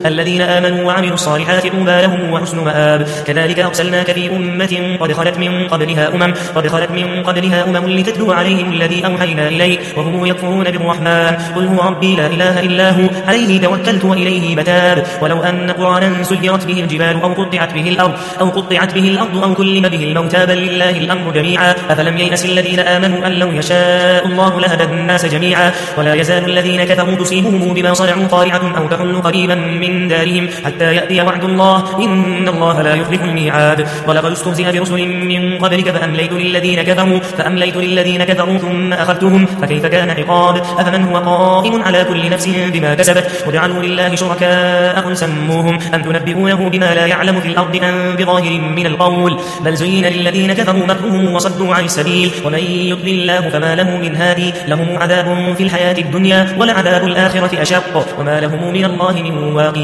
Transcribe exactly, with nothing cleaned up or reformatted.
الذين آمنوا وعملوا الصالحات طوبى لهم وحسن مآب. كذلك أرسلناك في أمة قد خلت من قبلها أمم قد خلت من قبلها أمم لتتلو عليهم الذي أوحينا إليك وهم يكفرون بالرحمن قل هو ربي لا إله إلا هو عليه توكلت وإليه متاب. ولو أن قرآنا سيرت به الجبال أو قطعت به الأرض أو قطعت به الأرض أو كلم به الموتى بل لله الأمر جميعا أفلم ييأس الذين آمنوا أن لو يشاء الله لهدى الناس جميعا. ولا يزال الذين كفروا تصيبهم بما صنعوا قارعة أو تحل قريبا من دارهم حتى يأتي وعد الله إن الله لا يخلف الميعاد. ولقد استهزئ برسل من قبلك فأمليت للذين كفروا فأمليت للذين كفروا ثم أخذتهم فكيف كان عقاب. أفمن هو قائم على كل نفس بما كسبت وجعلوا لله شركاء قل سموهم أم تنبئونه بما لا يعلم في الأرض أم بظاهر من القول بل زين للذين كفروا مكرهم وصدوا عن السبيل ومن يضلل الله فما له من هادي لهم عذاب في الحياة الدنيا ولعذاب الآخرة أشق وما لهم من الله من واقٍ